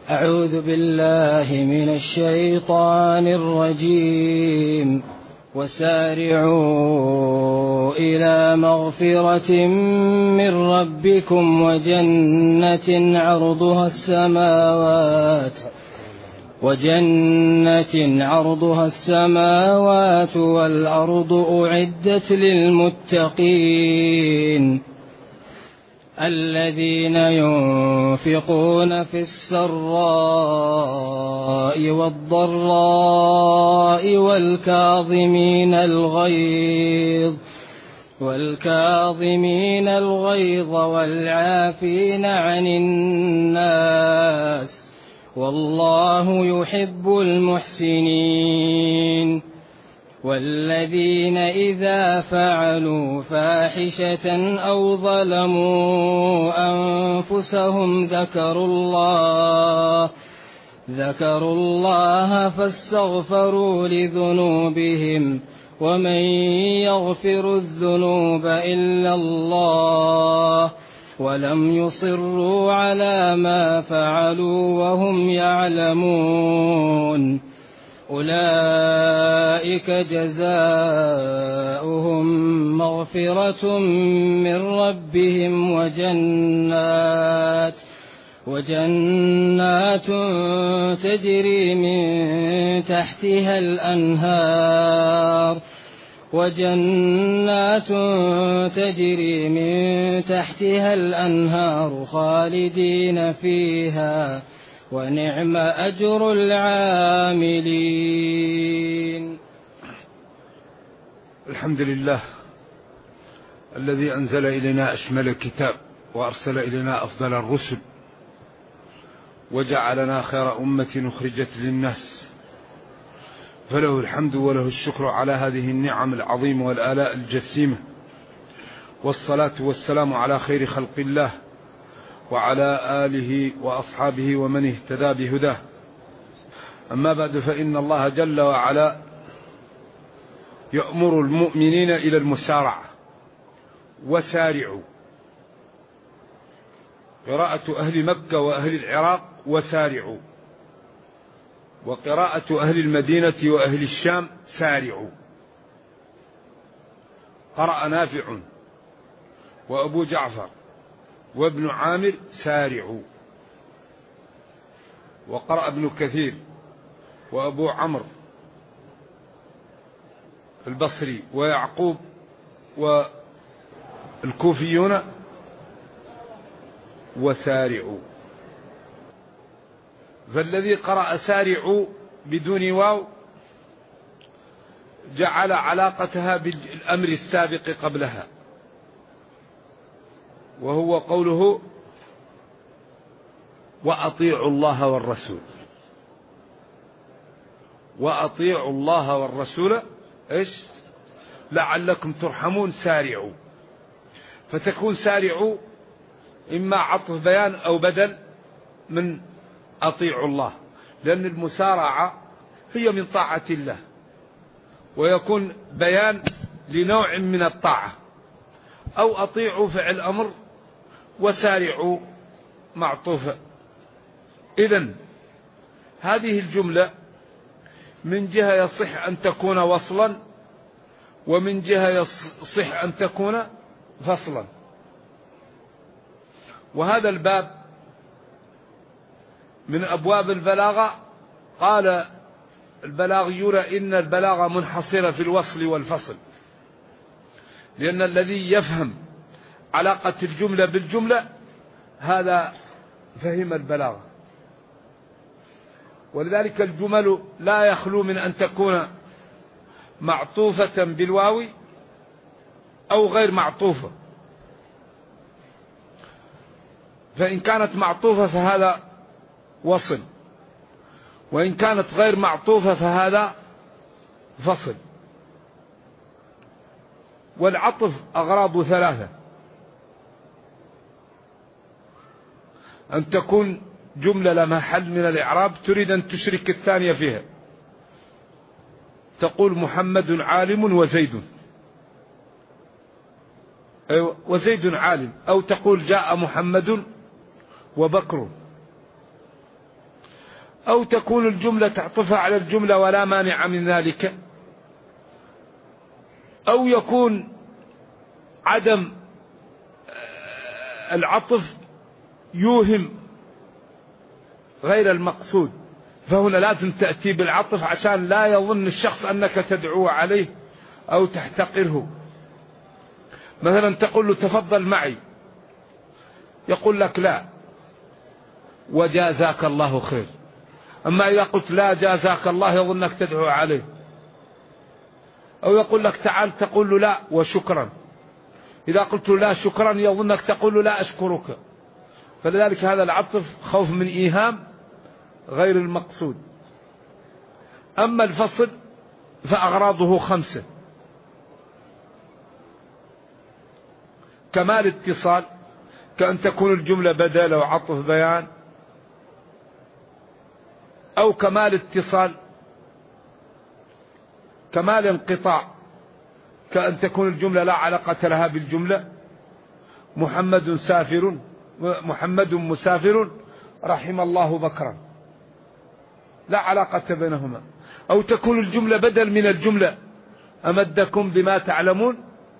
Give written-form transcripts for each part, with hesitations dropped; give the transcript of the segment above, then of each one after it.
أعوذ بالله من الشيطان الرجيم. وسارعوا إلى مغفرة من ربكم وجنة عرضها السماوات والأرض أعدت للمتقين الذين ينفقون في السراء والضراء والكاظمين الغيظ والعافين عن الناس والله يحب المحسنين. والذين إذا فعلوا فاحشة أو ظلموا أنفسهم ذكروا الله فاستغفروا لذنوبهم ومن يغفر الذنوب إلا الله ولم يصروا على ما فعلوا وهم يعلمون أولئك جزاؤهم مغفرة من ربهم وجنات تجري من تحتها الأنهار خالدين فيها ونعم أجر العاملين. الحمد لله الذي أنزل إلينا أشمل الكتاب وأرسل إلينا أفضل الرسل وجعلنا خير أمة أخرجت للناس، فله الحمد وله الشكر على هذه النعم العظيمة والآلاء الجسيمة، والصلاة والسلام على خير خلق الله وعلى آله وأصحابه ومن اهتدى بهداه. أما بعد، فإن الله جل وعلا يأمر المؤمنين إلى المسارعة. وسارعوا، قراءة أهل مكة وأهل العراق وسارعوا، وقراءة أهل المدينة وأهل الشام سارعوا. قرأ نافع وأبو جعفر وابن عامر سارعوا، وقرأ ابن كثير وأبو عمرو البصري ويعقوب والكوفيون وسارعوا. فالذي قرأ سارعوا بدون واو جعل علاقتها بالأمر السابق قبلها، وهو قوله وأطيعوا الله والرسول. وأطيعوا الله والرسول إيش لعلكم ترحمون. سارعوا، فتكون سارعوا إما عطف بيان أو بدل من أطيعوا الله، لأن المسارعة هي من طاعة الله، ويكون بيان لنوع من الطاعة. أو أطيعوا فعل أمر وسارعوا معطوفة. إذن هذه الجملة من جهة يصح أن تكون وصلا، ومن جهة يصح أن تكون فصلا. وهذا الباب من أبواب البلاغة. قال البلاغيون إن البلاغة منحصرة في الوصل والفصل، لأن الذي يفهم علاقة الجملة بالجملة هذا فهم البلاغة. ولذلك الجمل لا يخلو من أن تكون معطوفة بالواو أو غير معطوفة. فإن كانت معطوفة فهذا وصل، وإن كانت غير معطوفة فهذا فصل. والعطف أغراض ثلاثة: أن تكون جملة لا محل من الإعراب تريد أن تشرك الثانية فيها، تقول محمد عالم وزيد، وزيد عالم، أو تقول جاء محمد وبكر. أو تكون الجملة تعطفها على الجملة ولا مانع من ذلك، أو يكون عدم العطف يوهم غير المقصود، فهنا لازم تأتي بالعطف عشان لا يظن الشخص أنك تدعو عليه أو تحتقره. مثلا تقول له تفضل معي، يقول لك لا وجازاك الله خير. أما إذا قلت لا جازاك الله يظنك تدعو عليه. أو يقول لك تعال تقول له لا وشكرا، إذا قلت له لا شكرا يظنك تقول له لا أشكرك. فلذلك هذا العطف خوف من إيهام غير المقصود. أما الفصل فأغراضه 5: كمال اتصال، كأن تكون الجملة بدل وعطف بيان، أو كمال اتصال. كمال انقطاع، كأن تكون الجملة لا علاقة لها بالجملة، محمد مسافر رحم الله بكرا، لا علاقة بينهما. أو تكون الجملة بدل من الجملة، أمدكم بما تعلمون،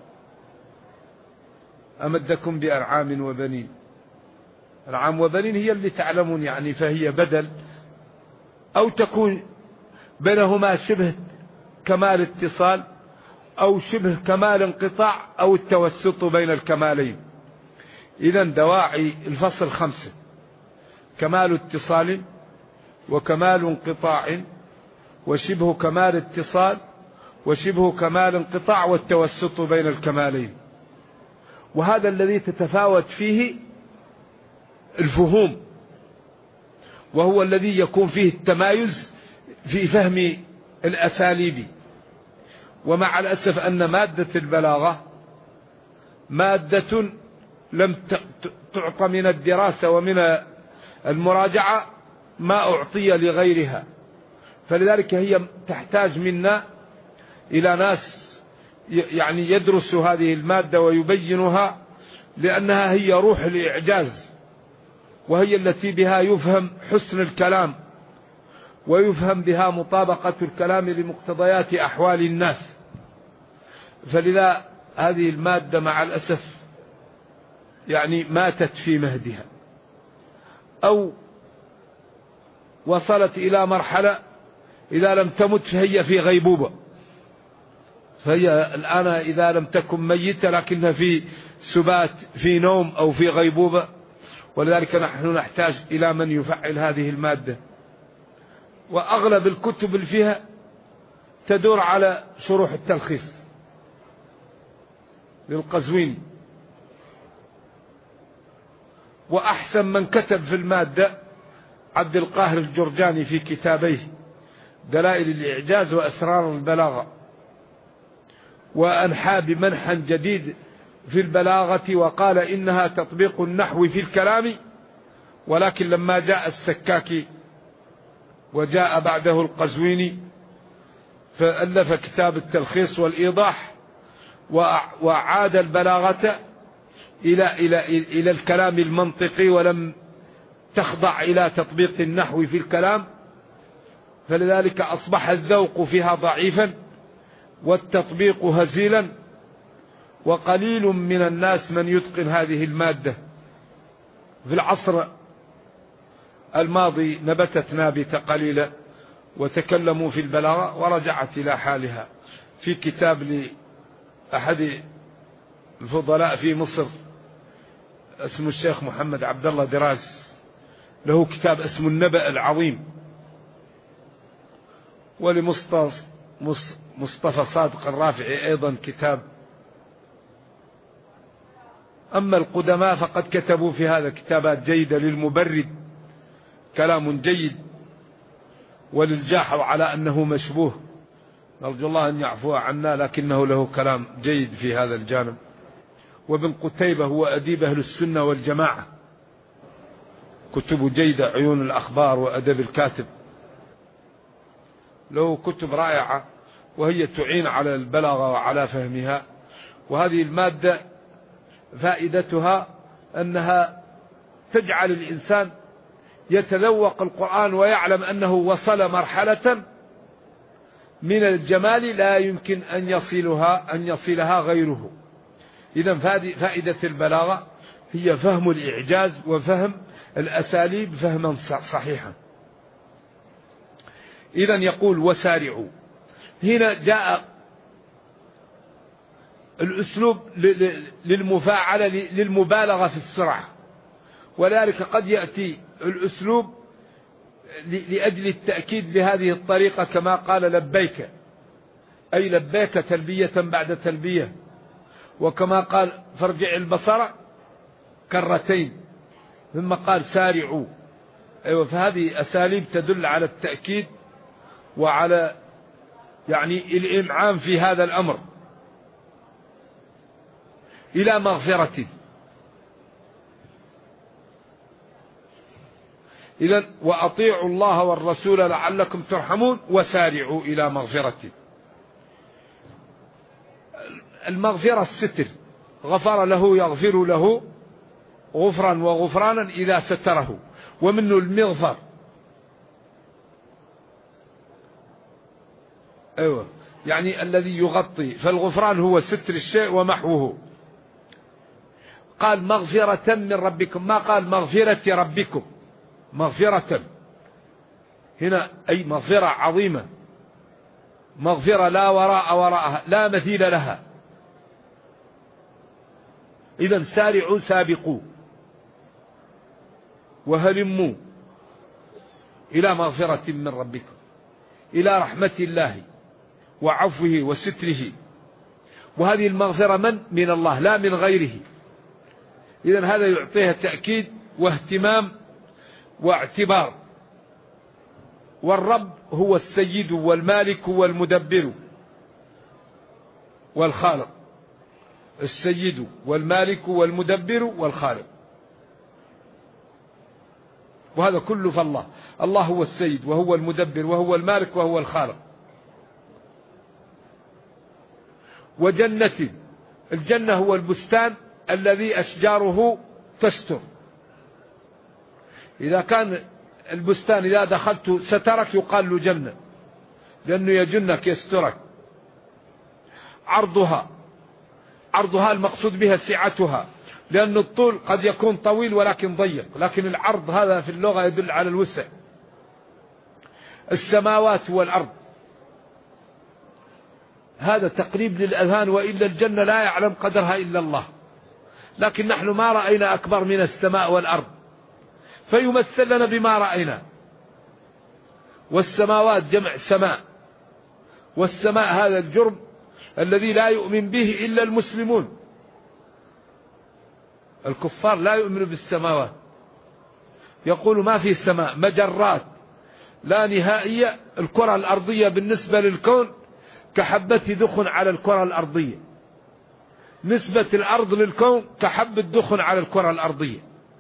أمدكم بأنعام وبنين. أنعام وبنين هي اللي تعلمون يعني، فهي بدل. أو تكون بينهما شبه كمال اتصال أو شبه كمال انقطاع أو التوسط بين الكمالين. إذن دواعي الفصل 5: كمال اتصال وكمال انقطاع وشبه كمال اتصال وشبه كمال انقطاع والتوسط بين الكمالين. وهذا الذي تتفاوت فيه الفهوم، وهو الذي يكون فيه التمايز في فهم الأساليب. ومع الأسف أن مادة البلاغة مادة لم تعطى من الدراسة ومن المراجعة ما أعطي لغيرها، فلذلك هي تحتاج منا إلى ناس يعني يدرسوا هذه المادة ويبينها، لأنها هي روح الإعجاز، وهي التي بها يفهم حسن الكلام ويفهم بها مطابقة الكلام لمقتضيات أحوال الناس. فلذا هذه المادة مع الأسف يعني ماتت في مهدها، أو وصلت إلى مرحلة إذا لم تمت فهي في غيبوبة. فهي الآن إذا لم تكن ميتة لكنها في سبات، في نوم أو في غيبوبة. ولذلك نحن نحتاج إلى من يفعل هذه المادة. وأغلب الكتب اللي فيها تدور على شروح التلخيص للقزويني. وأحسن من كتب في المادة عبد القاهر الجرجاني في كتابيه دلائل الإعجاز وأسرار البلاغة، وأنحى بمنحى جديد في البلاغة وقال إنها تطبيق النحو في الكلام. ولكن لما جاء السكاكي وجاء بعده القزويني فألف كتاب التلخيص والإيضاح، وعاد البلاغة إلى الكلام المنطقي، ولم تخضع إلى تطبيق النحو في الكلام. فلذلك أصبح الذوق فيها ضعيفا والتطبيق هزيلا، وقليل من الناس من يتقن هذه المادة. في العصر الماضي نبتت نابتة قليلة وتكلموا في البلاغة ورجعت إلى حالها. في كتاب لأحد الفضلاء في مصر اسمه الشيخ محمد عبد الله دراس، له كتاب اسمه النبأ العظيم. ولمصطفى صادق الرافعي أيضا كتاب. أما القدماء فقد كتبوا في هذا كتابات جيدة للمبرد، كلام جيد، وللجاحظ على أنه مشبوه، نرجو الله أن يعفو عنا، لكنه له كلام جيد في هذا الجانب. وابن قتيبة هو أديب أهل السنة والجماعة، كتب جيدة، عيون الأخبار وأدب الكاتب، له كتب رائعة وهي تعين على البلاغة وعلى فهمها. وهذه المادة فائدتها أنها تجعل الإنسان يتذوق القرآن ويعلم أنه وصل مرحلة من الجمال لا يمكن أن يصلها غيره. إذن فائدة البلاغة هي فهم الإعجاز وفهم الأساليب فهما صحيحا. إذن يقول وسارعوا. هنا جاء الأسلوب للمفاعلة للمبالغة في السرعة، ولذلك قد يأتي الأسلوب لأجل التأكيد بهذه الطريقة كما قال لبيك، أي لبيك تلبية بعد تلبية، وكما قال فارجع البصر كرتين، ثم قال سارعوا. أيوة، فهذه أساليب تدل على التأكيد وعلى يعني الإمعان في هذا الأمر. إلى مغفرة. إذن وأطيعوا الله والرسول لعلكم ترحمون وسارعوا إلى مغفرة. المغفرة الستر، غفر له يغفر له غفرا وغفرانا إذا ستره، ومنه المغفر. أيوة، يعني الذي يغطي، فالغفران هو ستر الشيء ومحوه. قال مغفرة من ربكم، ما قال مغفرة ربكم، مغفرة هنا أي مغفرة عظيمة، مغفرة لا وراء وراءها، لا مثيل لها. إذن سارعوا سابقوا وهلموا إلى مغفرة من ربكم، إلى رحمة الله وعفوه وستره. وهذه المغفرة من الله لا من غيره. إذن هذا يعطيها تأكيد واهتمام واعتبار. والرب هو السيد والمالك والمدبر والخالق، السيد والمالك والمدبر والخالق، وهذا كله فالله. الله هو السيد وهو المدبر وهو المالك وهو الخالق. وجنة، الجنة هو البستان الذي أشجاره تستر. إذا كان البستان إذا دخلت سترك يقال له جنة، لأنه يجنك يسترك. عرضها المقصود بها سعتها، لأن الطول قد يكون طويل ولكن ضيق، لكن العرض هذا في اللغة يدل على الوسع. السماوات والأرض، هذا تقريب للأذهان، وإلا الجنة لا يعلم قدرها إلا الله، لكن نحن ما رأينا أكبر من السماء والأرض، فيمثل لنا بما رأينا. والسماوات جمع سماء، والسماء هذا الجرم الذي لا يؤمن به إلا المسلمون. الكفار لا يؤمنوا بالسماوات، يقول ما في سماء، مجرات لا نهائية. الكرة الأرضية بالنسبة للكون كحبة دخن على الكرة الأرضية، نسبة الأرض للكون كحبة دخن على الكرة الأرضية.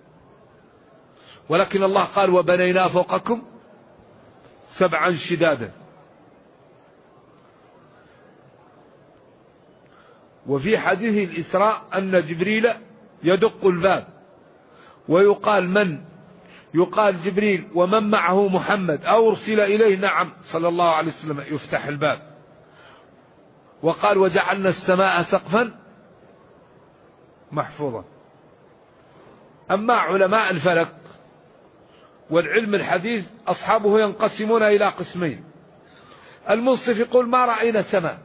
ولكن الله قال وبنينا فوقكم سبعا شدادا. وفي حديث الإسراء أن جبريل يدق الباب ويقال من؟ يقال جبريل ومن معه محمد أو أرسل إليه، نعم صلى الله عليه وسلم، يفتح الباب. وقال وجعلنا السماء سقفا محفوظا. أما علماء الفلك والعلم الحديث أصحابه ينقسمون إلى قسمين. المنصف يقول ما رأينا سماء،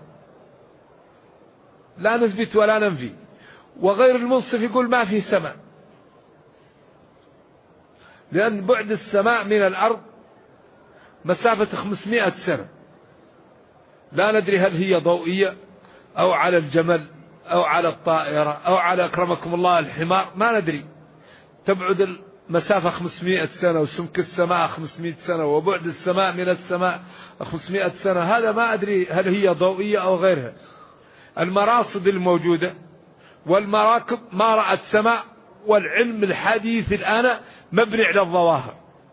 لا نثبت ولا ننفي. وغير المنصف يقول ما في سماء، لأن بعد السماء من الأرض مسافة 500 سنة، لا ندري هل هي ضوئية أو على الجمل أو على الطائرة أو على أكرمكم الله الحمار، ما ندري. تبعد المسافة 500 سنة، وسمك السماء 500 سنة، وبعد السماء من السماء 500 سنة. هذا ما أدري هل هي ضوئية أو غيرها. المراصد الموجودة والمراكب ما رأت سماء، والعلم الحديث الآن مبني على الظواهر.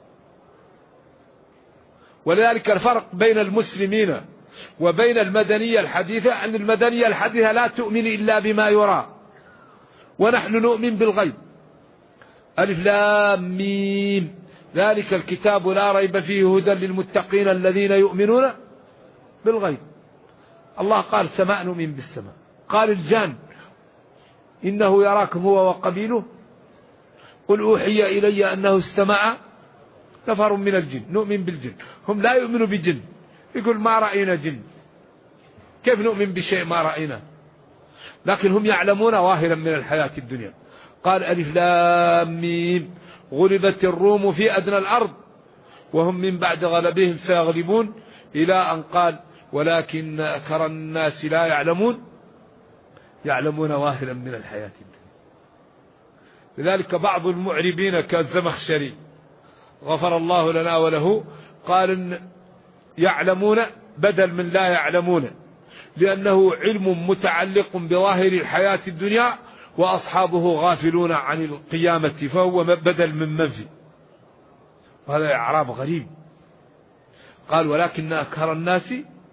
ولذلك الفرق بين المسلمين وبين المدنية الحديثة أن المدنية الحديثة لا تؤمن إلا بما يرى، ونحن نؤمن بالغيب. ألف لام ميم، ذلك الكتاب لا ريب فيه هدى للمتقين الذين يؤمنون بالغيب. الله قال سماء نؤمن بالسماء. قال الجان إنه يراكم هو وقبيله قل أوحي إلي أنه استمع نفر من الجن نؤمن بالجن. هم لا يؤمنوا بالجن، يقول ما رأينا جن، كيف نؤمن بشيء ما رأينا؟ لكن هم يعلمون ظاهرا من الحياة الدنيا. قال ألف لام ميم غلبت الروم في أدنى الأرض وهم من بعد غلبهم سيغلبون، إلى أن قال ولكن أكثر الناس لا يعلمون، يعلمون ظاهرا من الحياة الدنيا. لذلك بعض المعربين كالزمخشري غفر الله لنا وله قال إن يعلمون بدل من لا يعلمون، لأنه علم متعلق بظاهر الحياة الدنيا وأصحابه غافلون عن القيامة، فهو بدل من منفي، وهذا إعراب غريب. قال ولكن أكثر الناس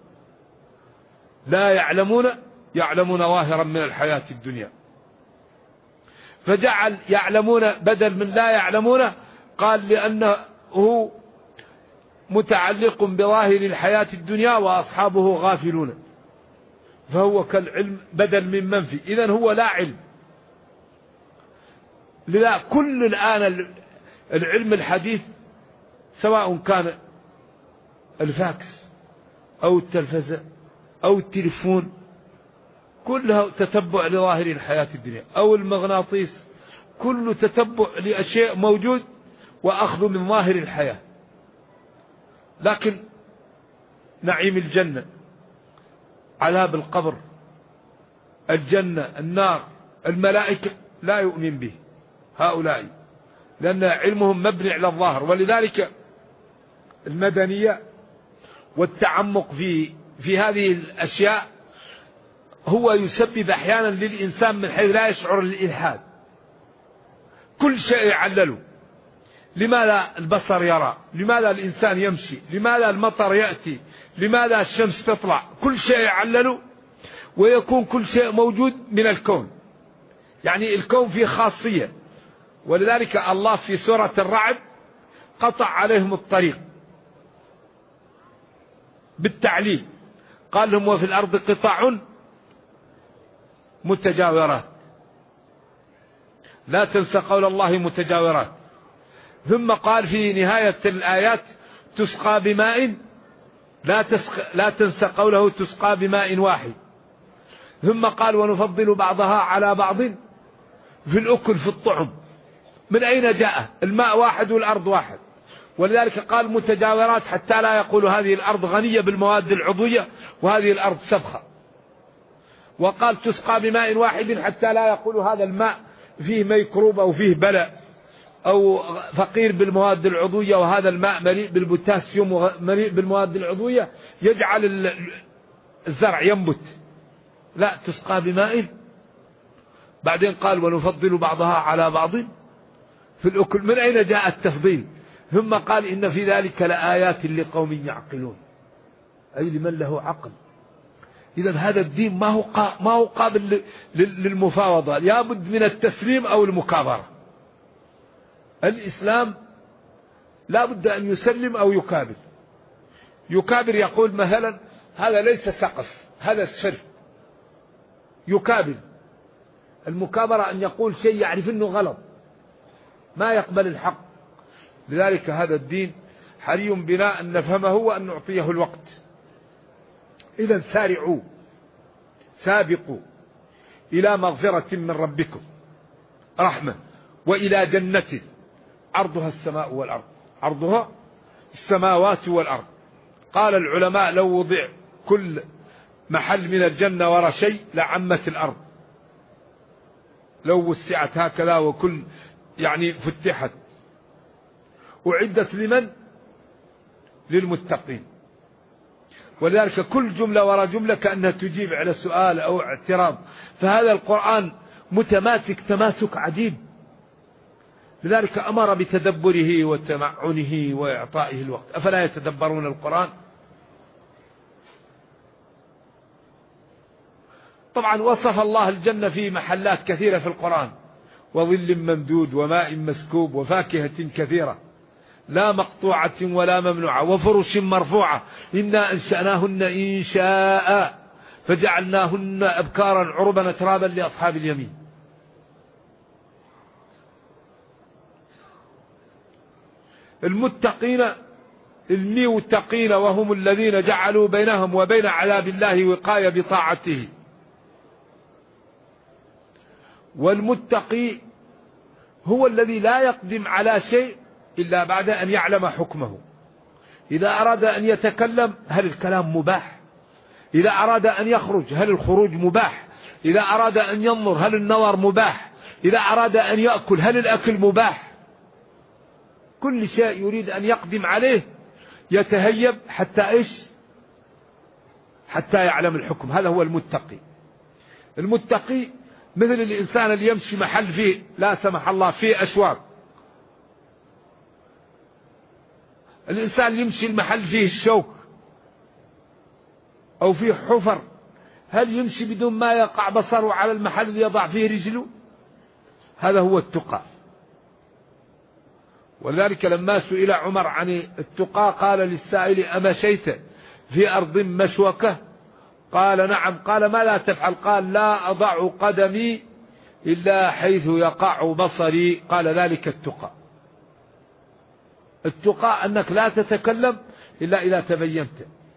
لا يعلمون، يعلمون ظاهرا من الحياة الدنيا، فجعل يعلمون بدل من لا يعلمون. قال لأنه متعلق بظاهر الحياة الدنيا وأصحابه غافلون، فهو كالعلم بدل من منفي، إذن هو لا علم. لذا كل الآن العلم الحديث سواء كان الفاكس أو التلفزة أو التليفون كلها تتبع لظاهر الحياة الدنيا، أو المغناطيس كل تتبع لأشياء موجود وأخذ من ظاهر الحياة. لكن نعيم الجنة، عذاب القبر، الجنة، النار، الملائكة لا يؤمن به هؤلاء، لأن علمهم مبني على الظاهر. ولذلك المدنية والتعمق في هذه الأشياء هو يسبب أحيانا للإنسان من حيث لا يشعر الإلحاد. كل شيء يعلله، لماذا البصر يرى، لماذا الإنسان يمشي، لماذا المطر يأتي، لماذا الشمس تطلع، كل شيء يعلله، ويكون كل شيء موجود من الكون. يعني الكون فيه خاصية، ولذلك الله في سورة الرعد قطع عليهم الطريق بالتعليل، قال لهم وفي الأرض قطع متجاورات، لا تنسى قول الله متجاورات. ثم قال في نهاية الآيات تسقى بماء، لا تنسى قوله تسقى بماء واحد. ثم قال ونفضل بعضها على بعض في الأكل في الطعم. من أين جاء؟ الماء واحد والأرض واحد، ولذلك قال متجاورات حتى لا يقول هذه الأرض غنية بالمواد العضوية وهذه الأرض سبخة. وقال تسقى بماء واحد حتى لا يقول هذا الماء فيه ميكروب أو فيه بلاء أو فقير بالمواد العضوية وهذا الماء مليء بالبوتاسيوم ومليء بالمواد العضوية يجعل الزرع ينبت. لا، تسقى بماء. بعدين قال ونفضل بعضها على بعض في الأكل. من أين جاء التفضيل؟ ثم قال إن في ذلك لآيات لقوم يعقلون، أي لمن له عقل. إذا هذا الدين ما هو قابل للمفاوضة، لابد من التسليم أو المكابرة. الإسلام لابد أن يسلم أو يكابر. يكابر يقول مثلا هذا ليس سقف، هذا الشرك، يكابر. المكابرة أن يقول شيء يعرف أنه غلط، ما يقبل الحق. لذلك هذا الدين حري بنا أن نفهمه وأن نعطيه الوقت. إذا سارعوا، سابقوا إلى مغفرة من ربكم رحمة وإلى جنة عرضها السماء والأرض، عرضها السماوات والأرض. قال العلماء لو وضع كل محل من الجنة وراء شيء لعمت الأرض، لو وسعت هكذا وكل يعني فتحت. أعدت لمن؟ للمتقين. ولذلك كل جملة وراء جملة كأنها تجيب على سؤال أو اعتراض. فهذا القرآن متماسك تماسك عجيب. لذلك أمر بتدبره وتمعنه وإعطائه الوقت. أفلا يتدبرون القرآن؟ طبعا وصف الله الجنة في محلات كثيرة في القرآن، وظل ممدود وماء مسكوب وفاكهة كثيرة. لا مقطوعة ولا ممنوعة، وفرش مرفوعة إنا أنشأناهن إنشاء فجعلناهن أبكارا عربا أترابا لأصحاب اليمين. المتقين المتقين وهم الذين جعلوا بينهم وبين عذاب الله وقاية بطاعته. والمتقي هو الذي لا يقدم على شيء إلا بعد أن يعلم حكمه. إذا أراد أن يتكلم هل الكلام مباح؟ إذا أراد أن يخرج هل الخروج مباح؟ إذا أراد أن ينظر هل النظر مباح؟ إذا أراد أن يأكل هل الأكل مباح؟ كل شيء يريد أن يقدم عليه يتهيب حتى إيش؟ حتى يعلم الحكم. هذا هو المتقي. المتقي مثل الإنسان اللي يمشي محل فيه لا سمح الله فيه أشواك، الإنسان اللي يمشي المحل فيه الشوك أو فيه حفر، هل يمشي بدون ما يقع بصره على المحل اللي يضع فيه رجله؟ هذا هو التقى. ولذلك لما سئل عمر عن التقى قال للسائل أمشيت في أرض مشوكة؟ قال نعم. قال ما لا تفعل؟ قال لا أضع قدمي إلا حيث يقع بصري. قال ذلك التقى. التقى أنك لا تتكلم إلا إذا تبينت،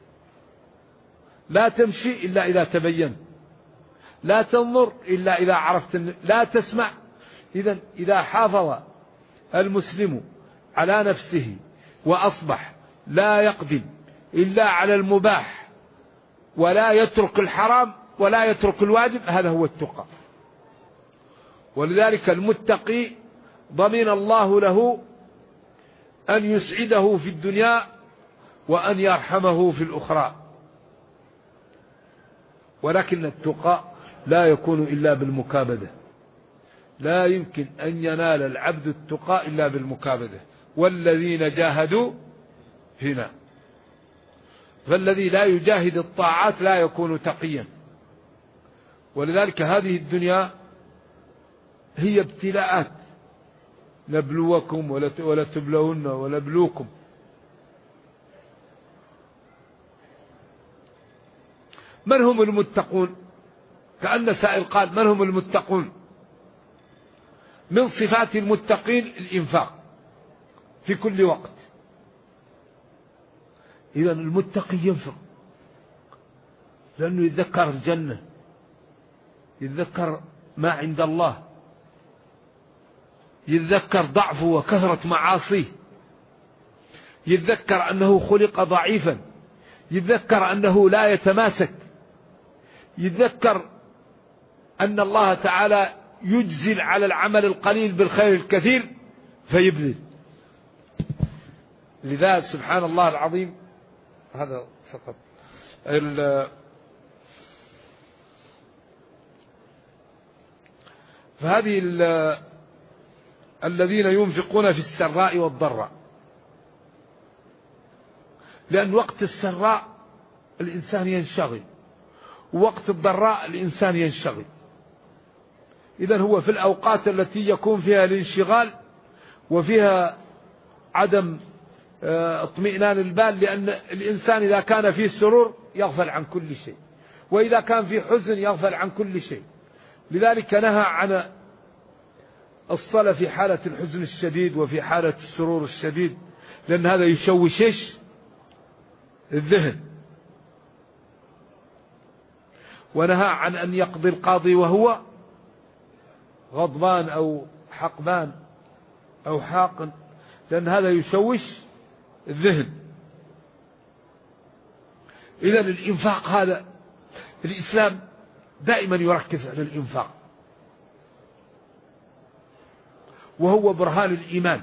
لا تمشي إلا إذا تبينت، لا تنظر إلا إذا عرفت، لا تسمع. إذا حافظ المسلم على نفسه وأصبح لا يقدم إلا على المباح ولا يترك الحرام ولا يترك الواجب، هذا هو التقى. ولذلك المتقي ضمن الله له أن يسعده في الدنيا وأن يرحمه في الأخرى. ولكن التقى لا يكون إلا بالمكابدة، لا يمكن أن ينال العبد التقى إلا بالمكابدة. والذين جاهدوا فينا، فالذي لا يجاهد الطاعات لا يكون تقيا. ولذلك هذه الدنيا هي ابتلاءات، نبلوكم ولا تبلون ونبلوكم. من هم المتقون؟ كأن سائل قال من هم المتقون؟ من صفات المتقين الإنفاق في كل وقت. إذا المتقي ينفق لأنه يتذكر الجنة، يتذكر ما عند الله، يتذكر ضعفه وكثرة معاصيه، يتذكر أنه خلق ضعيفا، يتذكر أنه لا يتماسك، يتذكر أن الله تعالى يجزل على العمل القليل بالخير الكثير فيبذل. لذا سبحان الله العظيم. هذا فقط فهذه الذين ينفقون في السراء والضراء، لأن وقت السراء الإنسان ينشغل ووقت الضراء الإنسان ينشغل. إذن هو في الأوقات التي يكون فيها الانشغال وفيها عدم اطمئنان البال، لأن الإنسان إذا كان فيه سرور يغفل عن كل شيء، وإذا كان فيه حزن يغفل عن كل شيء. لذلك نهى عن الصلاة في حالة الحزن الشديد وفي حالة السرور الشديد، لأن هذا يشوش الذهن. ونهى عن أن يقضي القاضي وهو غضبان أو حقبان أو حاقن، لأن هذا يشوش الذهن. إذن الإنفاق هذا الإسلام دائما يركز على الإنفاق، وهو برهان الإيمان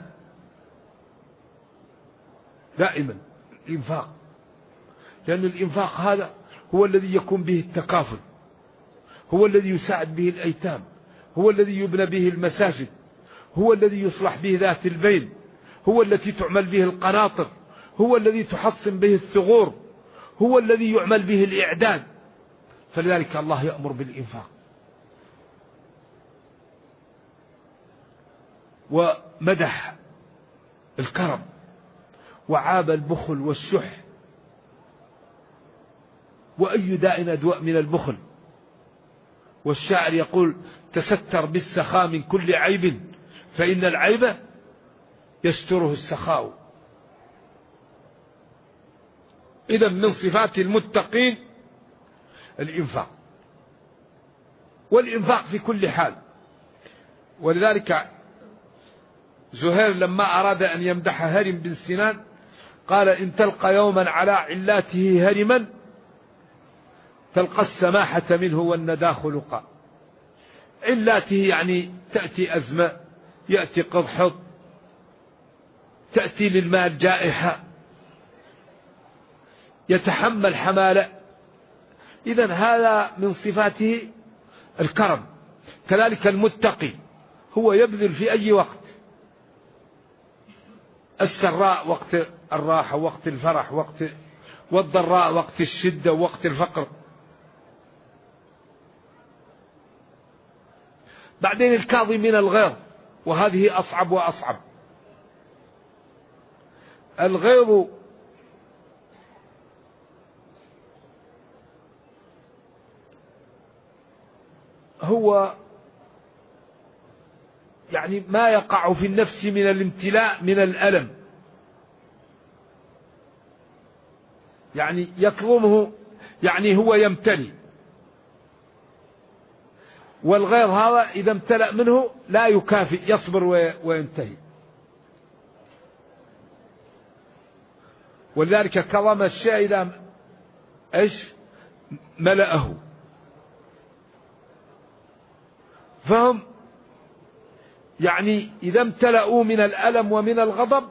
دائما الإنفاق، لأن الإنفاق هذا هو الذي يكون به التكافل، هو الذي يساعد به الأيتام، هو الذي يبنى به المساجد، هو الذي يصلح به ذات البين، هو الذي تعمل به القناطر، هو الذي تحصن به الثغور، هو الذي يعمل به الإعداد. فلذلك الله يأمر بالإنفاق. ومدح الكرم وعاب البخل والشح، وأي داء أدواء من البخل. والشاعر يقول: تستر بالسخاء من كل عيب، فإن العيب يستره السخاء. إذا من صفات المتقين الإنفاق، والإنفاق في كل حال. ولذلك زهير لما أراد أن يمدح هرم بن سنان قال: إن تلقى يوما على علاته هرما تلقى السماحة منه والندى خلقا. علاته يعني تأتي أزمة، يأتي قضحض، تأتي للمال جائحة، يتحمل حمالة. إذن هذا من صفاته الكرم. كذلك المتقي هو يبذل في أي وقت، السراء وقت الراحة، وقت الفرح، والضراء وقت الشدة، وقت الفقر. بعدين الكاظمين الغيظ، وهذه أصعب وأصعب. الغيظ هو يعني ما يقع في النفس من الامتلاء من الألم، يعني يكظمه، يعني هو يمتلي. والغير هذا إذا امتلأ منه لا يكافئ، يصبر وينتهي. ولذلك كظم الشيء إذا ملأه. فهم يعني إذا امتلأوا من الألم ومن الغضب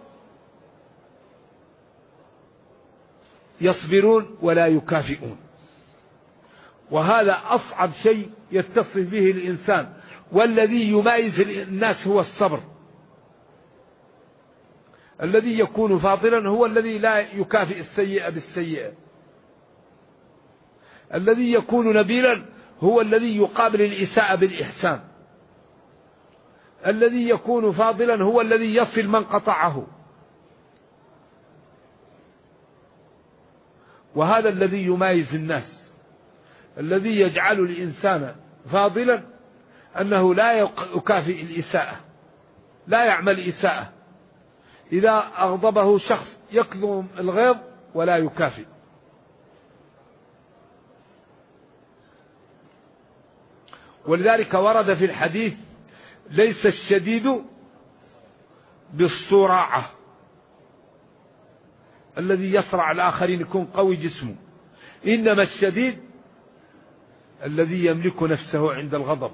يصبرون ولا يكافئون. وهذا أصعب شيء يتصف به الإنسان، والذي يميز الناس هو الصبر. الذي يكون فاضلا هو الذي لا يكافئ السيئة بالسيئة. الذي يكون نبيلا هو الذي يقابل الإساءة بالإحسان. الذي يكون فاضلا هو الذي يصل من قطعه. وهذا الذي يميز الناس. الذي يجعل الإنسان فاضلا أنه لا يكافئ الإساءة، لا يعمل إساءة. إذا أغضبه شخص يكظم الغيظ ولا يكافئ. ولذلك ورد في الحديث: ليس الشديد بالصراعة، الذي يصرع الآخرين يكون قوي جسمه، إنما الشديد الذي يملك نفسه عند الغضب.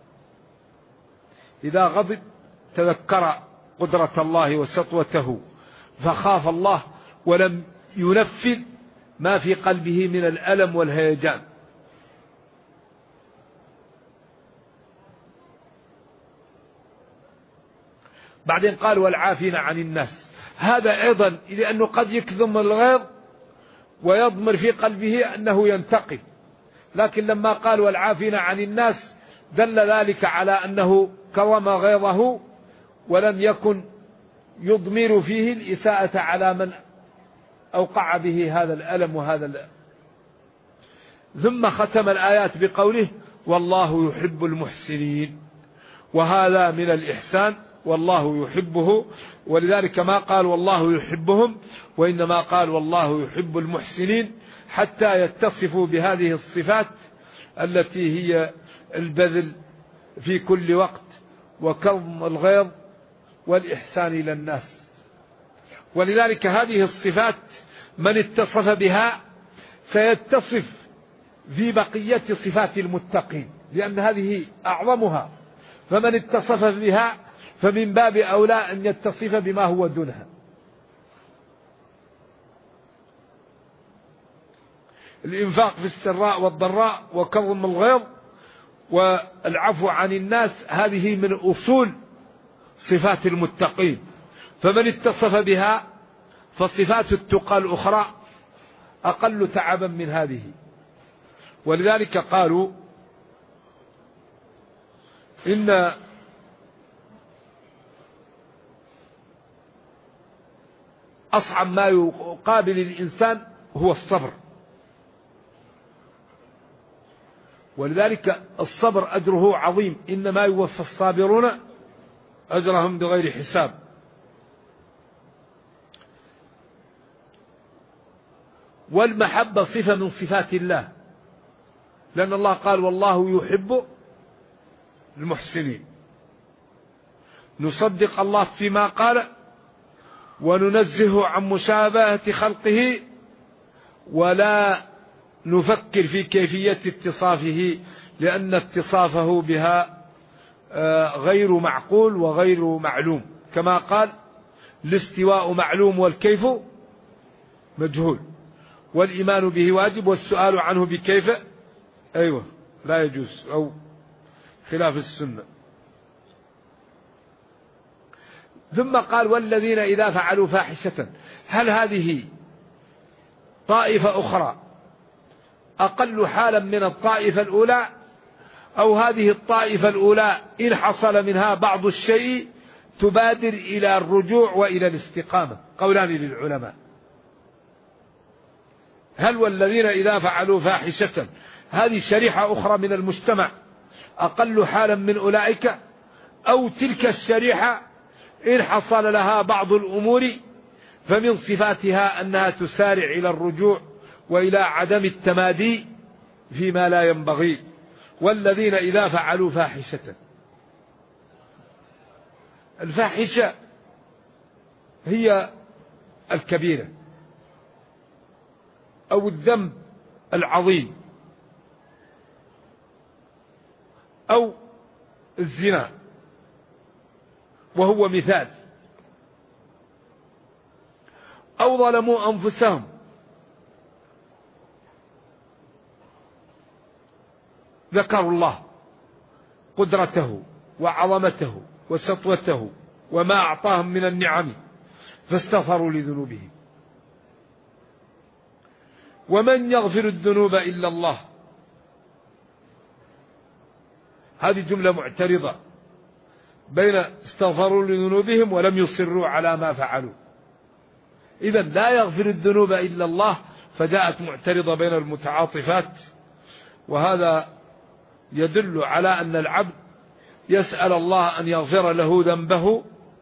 إذا غضب تذكر قدرة الله وسطوته فخاف الله ولم ينفذ ما في قلبه من الألم والهيجان. بعدين قال: والعافين عن الناس. هذا أيضا لأنه قد يكظم الغيظ ويضمر في قلبه أنه ينتقم، لكن لما قال والعافين عن الناس دل ذلك على أنه كظم غيظه ولم يكن يضمر فيه الإساءة على من أوقع به هذا الألم وهذا الألم. ثم ختم الآيات بقوله: والله يحب المحسنين. وهذا من الإحسان، والله يحبه. ولذلك ما قال والله يحبهم، وإنما قال والله يحب المحسنين، حتى يتصفوا بهذه الصفات التي هي البذل في كل وقت، وكظم الغيظ، والإحسان إلى الناس. ولذلك هذه الصفات من اتصف بها سيتصف في بقية صفات المتقين، لأن هذه أعظمها. فمن اتصف بها فمن باب أولى أن يتصف بما هو دونها. الإنفاق في السراء والضراء، وكظم الغيظ، والعفو عن الناس، هذه من أصول صفات المتقين. فمن اتصف بها فصفات التقى الأخرى أقل تعبا من هذه. ولذلك قالوا إن أصعب ما يقابل الإنسان هو الصبر. ولذلك الصبر أجره عظيم، إنما يوفى الصابرون أجرهم بغير حساب. والمحبة صفة من صفات الله، لأن الله قال والله يحب المحسنين. نصدق الله فيما قال وننزه عن مشابهة خلقه، ولا نفكر في كيفية اتصافه، لأن اتصافه بها غير معقول وغير معلوم، كما قال الاستواء معلوم والكيف مجهول، والإيمان به واجب والسؤال عنه بكيف لا يجوز، أو خلاف السنة. ثم قال والذين إذا فعلوا فاحشة. هل هذه طائفة أخرى أقل حالا من الطائفة الأولى، أو هذه الطائفة الأولى إن حصل منها بعض الشيء تبادر إلى الرجوع وإلى الاستقامة؟ قولان للعلماء. هل والذين إذا فعلوا فاحشة هذه شريحة أخرى من المجتمع أقل حالا من أولئك، أو تلك الشريحة إن حصل لها بعض الأمور فمن صفاتها أنها تسارع إلى الرجوع وإلى عدم التمادي فيما لا ينبغي؟ والذين إذا فعلوا فاحشة. الفاحشة هي الكبيرة أو الذنب العظيم، أو الزنا، وهو مثال، أو ظلموا أنفسهم، ذكروا الله قدرته وعظمته وسطوته وما أعطاهم من النعم فاستغفروا لذنوبهم. ومن يغفر الذنوب إلا الله. هذه جملة معترضة بين استغفروا لذنوبهم ولم يصروا على ما فعلوا. إذن لا يغفر الذنوب إلا الله، فجاءت معترضة بين المتعاطفات، وهذا يدل على أن العبد يسأل الله أن يغفر له ذنبه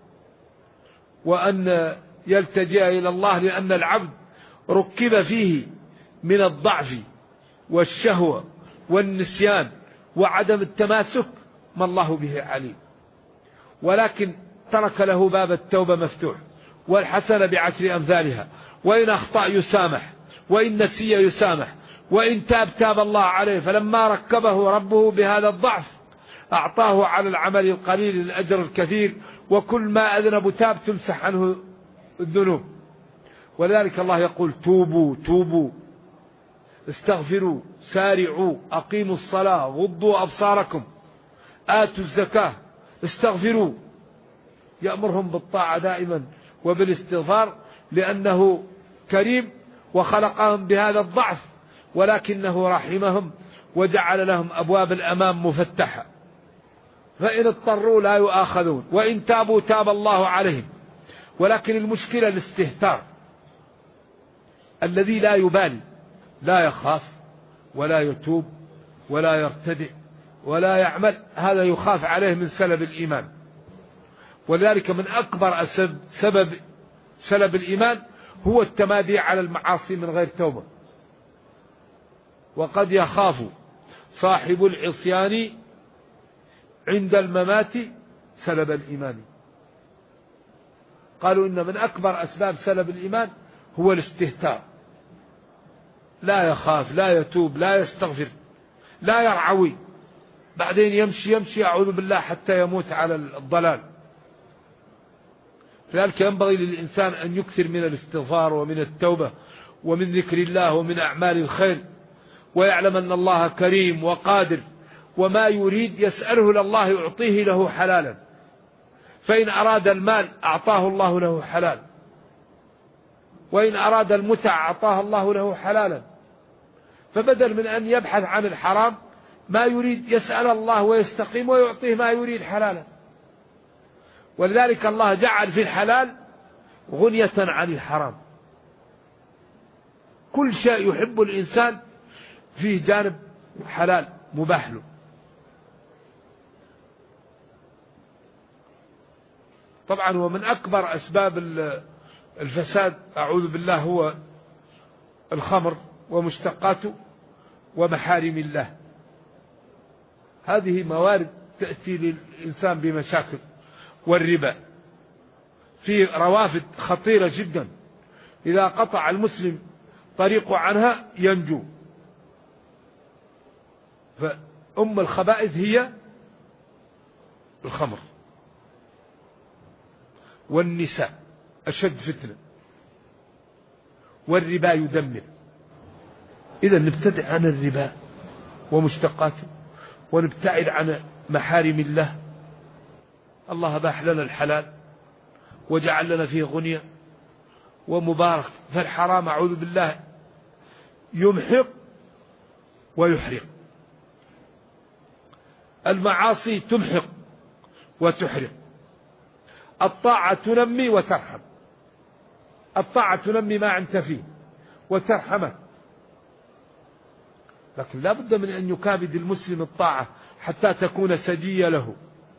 وأن يلتجئ إلى الله، لأن العبد ركب فيه من الضعف والشهوة والنسيان وعدم التماسك ما الله به عليم، ولكن ترك له باب التوبة مفتوح، والحسنة بعشر أمثالها، وإن أخطأ يسامح، وإن نسي يسامح، وإن تاب الله عليه. فلما ركبه ربه بهذا الضعف أعطاه على العمل القليل الأجر الكثير، وكل ما أذنب تاب تمسح عنه الذنوب. ولذلك الله يقول توبوا توبوا، استغفروا، سارعوا، أقيموا الصلاة، غضوا أبصاركم، آتوا الزكاة، استغفروا. يأمرهم بالطاعة دائما وبالاستغفار، لأنه كريم وخلقهم بهذا الضعف، ولكنه رحمهم وجعل لهم أبواب الأمام مفتحة، فإن اضطروا لا يؤاخذون، وإن تابوا تاب الله عليهم. ولكن المشكلة الاستهتار، الذي لا يبالي، لا يخاف ولا يتوب ولا يرتدع ولا يعمل، هذا يخاف عليه من سلب الإيمان. ولذلك من أكبر سبب سلب الإيمان هو التمادي على المعاصي من غير توبة. وقد يخاف صاحب العصيان عند الممات سلب الإيمان. قالوا إن من أكبر أسباب سلب الإيمان هو الاستهتار، لا يخاف، لا يتوب، لا يستغفر، لا يرعوي، بعدين يمشي أعوذ بالله حتى يموت على الضلال. لذلك ينبغي للإنسان أن يكثر من الاستغفار ومن التوبة ومن ذكر الله ومن أعمال الخير، ويعلم أن الله كريم وقادر، وما يريد يسأله لله يعطيه له حلالا، فإن أراد المال أعطاه الله له حلال، وإن أراد المتع أعطاه الله له حلالا. فبدل من أن يبحث عن الحرام ما يريد يسأل الله ويستقيم ويعطيه ما يريد حلالا. ولذلك الله جعل في الحلال غنية عن الحرام. كل شيء يحب الإنسان فيه جانب حلال مباح له. طبعا ومن أكبر أسباب الفساد أعوذ بالله هو الخمر ومشتقاته ومحارم الله. هذه موارد تأتي للإنسان بمشاكل. والربا في روافد خطيرة جدا، إذا قطع المسلم طريقه عنها ينجو. فأم الخبائث هي الخمر، والنساء أشد فتنة، والربا يدمر. إذا نبتعد عن الربا ومشتقاته، ونبتعد عن محارم الله. الله باح لنا الحلال وجعل لنا فيه غنية ومبارك، فالحرام أعوذ بالله يمحق ويحرق. المعاصي تمحق وتحرق، الطاعة تنمي وترحم. الطاعة تنمي ما أنت فيه وترحمه، لكن لا بد من أن يكابد المسلم الطاعة حتى تكون سجية له.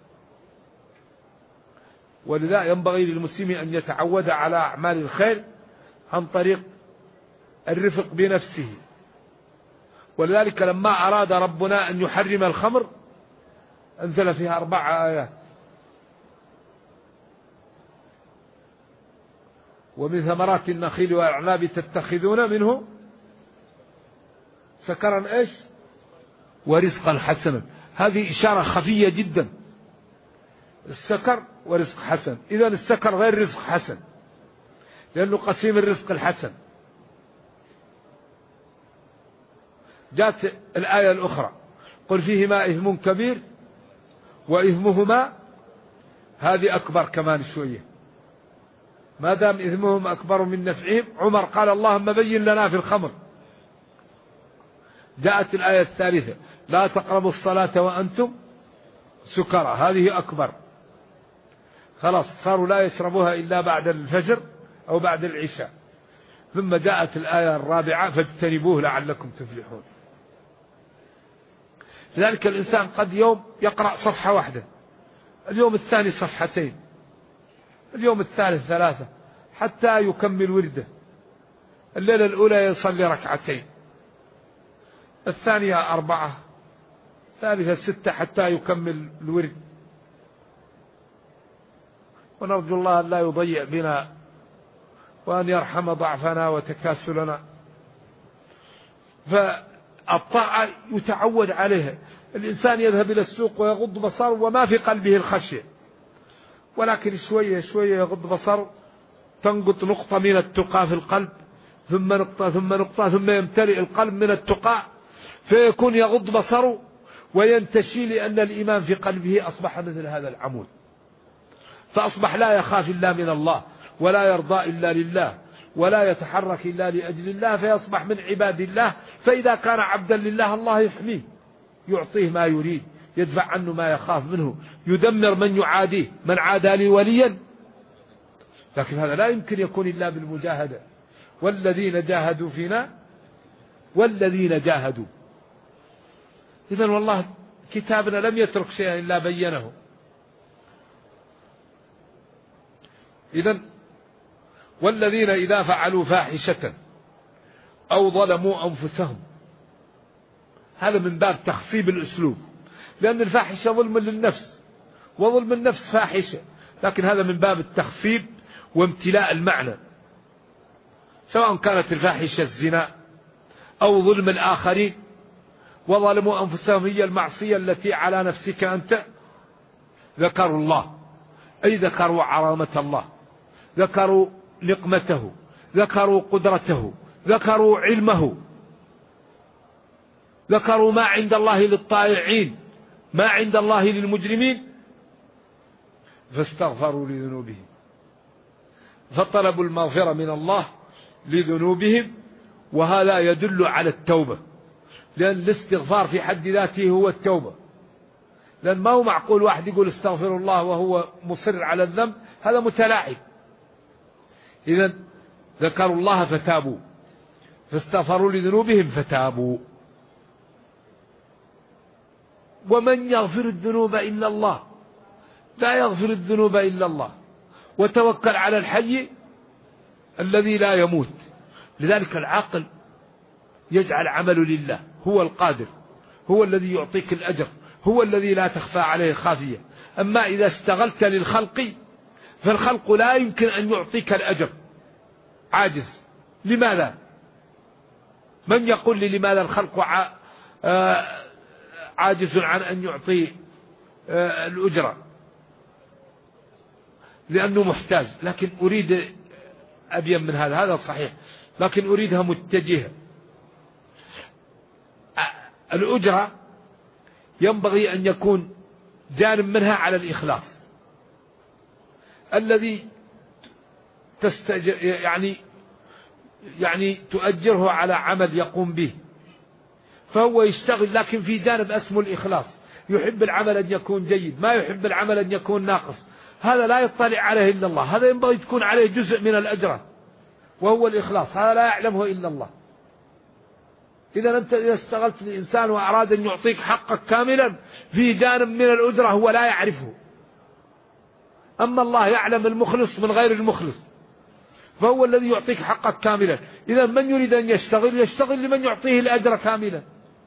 ولذا ينبغي للمسلم أن يتعود على أعمال الخير عن طريق الرفق بنفسه. ولذلك لما أراد ربنا أن يحرم الخمر أنزل فيها 4 آيات: ومن ثمرات النخيل والأعناب تتخذون منه سكرا إيش ورزقا حسنا. هذه إشارة خفية جدا، السكر ورزق حسن. إذن السكر غير رزق حسن، لأنه قسيم الرزق الحسن. جاءت الآية الأخرى: قل فيهما إثم كبير وإثمهما، هذه أكبر كمان شوية، ما دام إثمهم أكبر من نفعهم. عمر قال: اللهم بين لنا في الخمر. جاءت الآية الثالثة: لا تقربوا الصلاة وأنتم سكرى، هذه أكبر. خلاص صاروا لا يشربوها إلا بعد الفجر أو بعد العشاء. ثم جاءت الآية الرابعة: فاجتنبوه لعلكم تفلحون. لذلك الإنسان قد يوم يقرأ صفحة واحدة، اليوم الثاني صفحتين، اليوم الثالث 3، حتى يكمل ورده. الليلة الأولى يصلي 2 ركعتين، الثانية 4، الثالثة 6، حتى يكمل الورد. ونرجو الله أن لا يضيع بنا، وأن يرحم ضعفنا وتكاسلنا. فالطاعة يتعود عليها. الإنسان يذهب إلى السوق ويغض بصره وما في قلبه الخشية، ولكن شوية شوية يغض بصره، تنقط نقطة من التقى في القلب، ثم نقطة ثم نقطة، ثم يمتلئ القلب من التقى، فيكون يغض بصره وينتشي، لأن الإيمان في قلبه أصبح مثل هذا العمود، فأصبح لا يخاف إلا من الله، ولا يرضى إلا لله، ولا يتحرك إلا لأجل الله، فيصبح من عباد الله. فإذا كان عبدا لله الله يحميه، يعطيه ما يريد، يدفع عنه ما يخاف منه، يدمر من يعاديه، من عادى لي وليا. لكن هذا لا يمكن يكون إلا بالمجاهدة. والذين جاهدوا فينا والذين جاهدوا. إذن والله كتابنا لم يترك شيئا إلا بينه. إذن والذين إذا فعلوا فاحشة أو ظلموا أنفسهم، هذا من باب تخصيب الأسلوب، لأن الفاحشة ظلم للنفس، وظلم النفس فاحشة، لكن هذا من باب التخصيب وامتلاء المعنى. سواء كانت الفاحشة الزنا أو ظلم الآخرين، وظلموا أنفسهم هي المعصية التي على نفسك أنت. ذكروا الله، أي ذكروا عظمة الله، ذكروا نقمته، ذكروا قدرته، ذكروا علمه، ذكروا ما عند الله للطائعين، ما عند الله للمجرمين، فاستغفروا لذنوبهم، فطلبوا المغفرة من الله لذنوبهم. وهذا يدل على التوبة، لأن الاستغفار في حد ذاته هو التوبة. لأن ما هو معقول واحد يقول استغفر الله وهو مصر على الذنب، هذا متلاعب. إذن ذكروا الله فتابوا، فاستغفروا لذنوبهم فتابوا. ومن يغفر الذنوب إلا الله، لا يغفر الذنوب إلا الله، وتوكل على الحي الذي لا يموت. لذلك العاقل يجعل عمله لله، هو القادر، هو الذي يعطيك الأجر، هو الذي لا تخفى عليه خافية. أما إذا اشتغلت للخلق فالخلق لا يمكن أن يعطيك الأجر، عاجز. لماذا؟ من يقول لي لماذا الخلق عاجز عن أن يعطي الأجرة؟ لأنه محتاج. لكن أريد أبين من هذا صحيح، لكن أريدها متجهة. الأجرة ينبغي أن يكون جانب منها على الإخلاص، الذي يعني تؤجره على عمل يقوم به، فهو يشتغل، لكن في جانب اسمه الإخلاص. يحب العمل أن يكون جيد، ما يحب العمل أن يكون ناقص. هذا لا يطلع عليه إلا الله، هذا ينبغي تكون عليه جزء من الأجر وهو الإخلاص، هذا لا يعلمه إلا الله. إذا أنت إذا اشتغلت الإنسان وأراد أن يعطيك حقك كاملا في جانب من الأجرة هو لا يعرفه، أما الله يعلم المخلص من غير المخلص، فهو الذي يعطيك حقك كاملا. إذا من يريد أن يشتغل لمن يعطيه الأجر كاملا.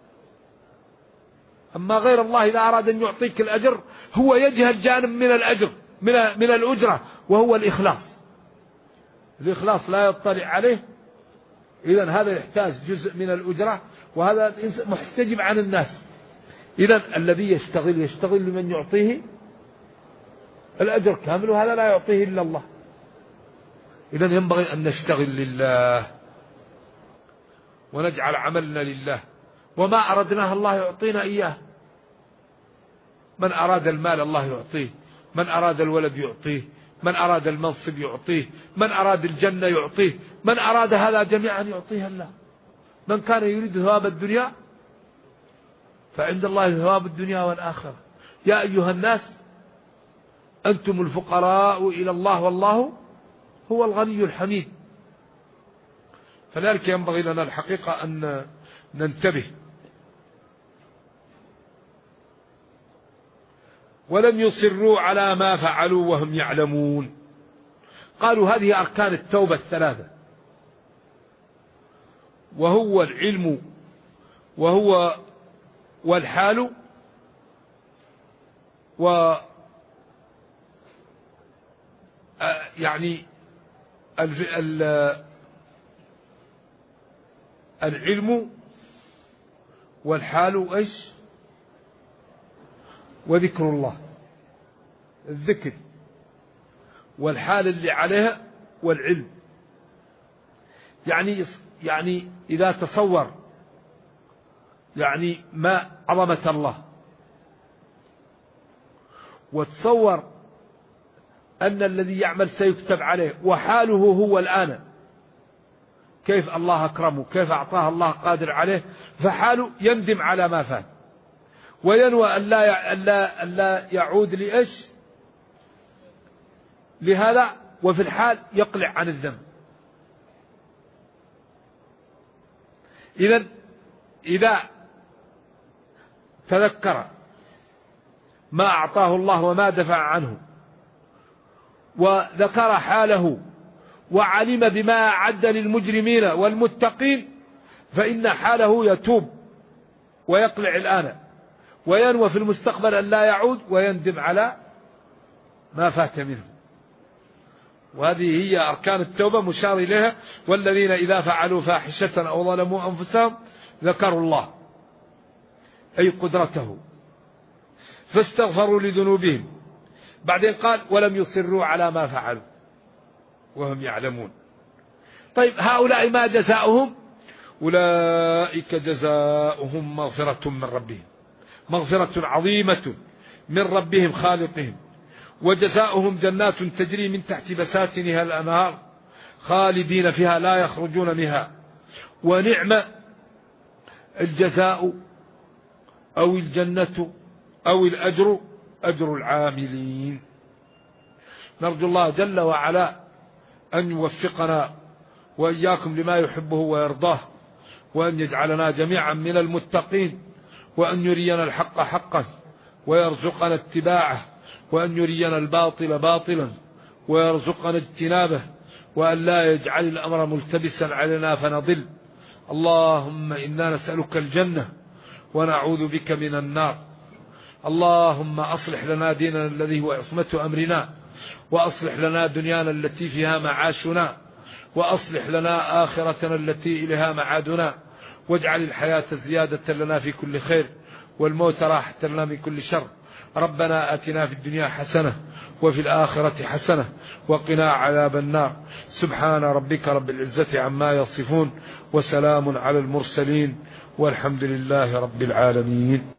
أما غير الله إذا أراد أن يعطيك الأجر هو يجهل جانب من الأجر من الأجرة، وهو الإخلاص. الإخلاص لا يطلع عليه. إذن هذا يحتاج جزء من الأجرة، وهذا محتجب عن الناس. إذن الذي يشتغل لمن يعطيه الأجر كامل، وهذا لا يعطيه إلا الله. إذن ينبغي أن نشتغل لله ونجعل عملنا لله، وما أردناه الله يعطينا إياه. من أراد المال الله يعطيه، من أراد الولد يعطيه، من أراد المنصب يعطيه، من أراد الجنة يعطيه، من أراد هذا جميعا يعطيه الله. من كان يريد ثواب الدنيا فعند الله ثواب الدنيا والآخرة. يا أيها الناس أنتم الفقراء إلى الله والله هو الغني الحميد. فذلك ينبغي لنا الحقيقة أن ننتبه. ولم يصروا على ما فعلوا وهم يعلمون. قالوا هذه أركان التوبة الثلاثة، وهو العلم وهو والحال يعني العلم والحال ايش؟ وذكر الله، الذكر والحال اللي عليها والعلم. يعني إذا تصور يعني ما عظمة الله، وتصور أن الذي يعمل سيكتب عليه، وحاله هو الآن كيف الله أكرمه، كيف أعطاه الله قادر عليه، فحاله يندم على ما فات، وينوى أن لا يعود لإيش؟ لهذا، وفي الحال يقلع عن الذنب. إذا تذكر ما أعطاه الله وما دفع عنه، وذكر حاله وعلم بما أعد للمجرمين والمتقين، فإن حاله يتوب ويقلع الآن، وينوى في المستقبل أن لا يعود، ويندم على ما فات منه. وهذه هي أركان التوبة مشار إليها. والذين إذا فعلوا فاحشة أو ظلموا أنفسهم ذكروا الله، أي قدرته، فاستغفروا لذنوبهم. بعدين قال ولم يصروا على ما فعلوا وهم يعلمون. طيب هؤلاء ما جزاؤهم؟ أولئك جزاؤهم مغفرة من ربهم، مغفرة عظيمة من ربهم خالقهم، وجزاؤهم جنات تجري من تحت بساتنها الأنهار خالدين فيها لا يخرجون منها، ونعم الجزاء أو الجنة أو الأجر أجر العاملين. نرجو الله جل وعلا أن يوفقنا وإياكم لما يحبه ويرضاه، وأن يجعلنا جميعا من المتقين، وأن يرينا الحق حقا ويرزقنا اتباعه، وأن يرينا الباطل باطلا ويرزقنا اجتنابه، وأن لا يجعل الأمر ملتبسا علينا فنضل. اللهم إنا نسألك الجنة ونعوذ بك من النار. اللهم أصلح لنا ديننا الذي هو عصمة أمرنا، وأصلح لنا دنيانا التي فيها معاشنا، وأصلح لنا آخرتنا التي إليها معادنا، واجعل الحياة زيادة لنا في كل خير، والموت راحة لنا من كل شر. ربنا آتنا في الدنيا حسنة وفي الآخرة حسنة وقنا عذاب النار. سبحان ربك رب العزة عما يصفون، وسلام على المرسلين، والحمد لله رب العالمين.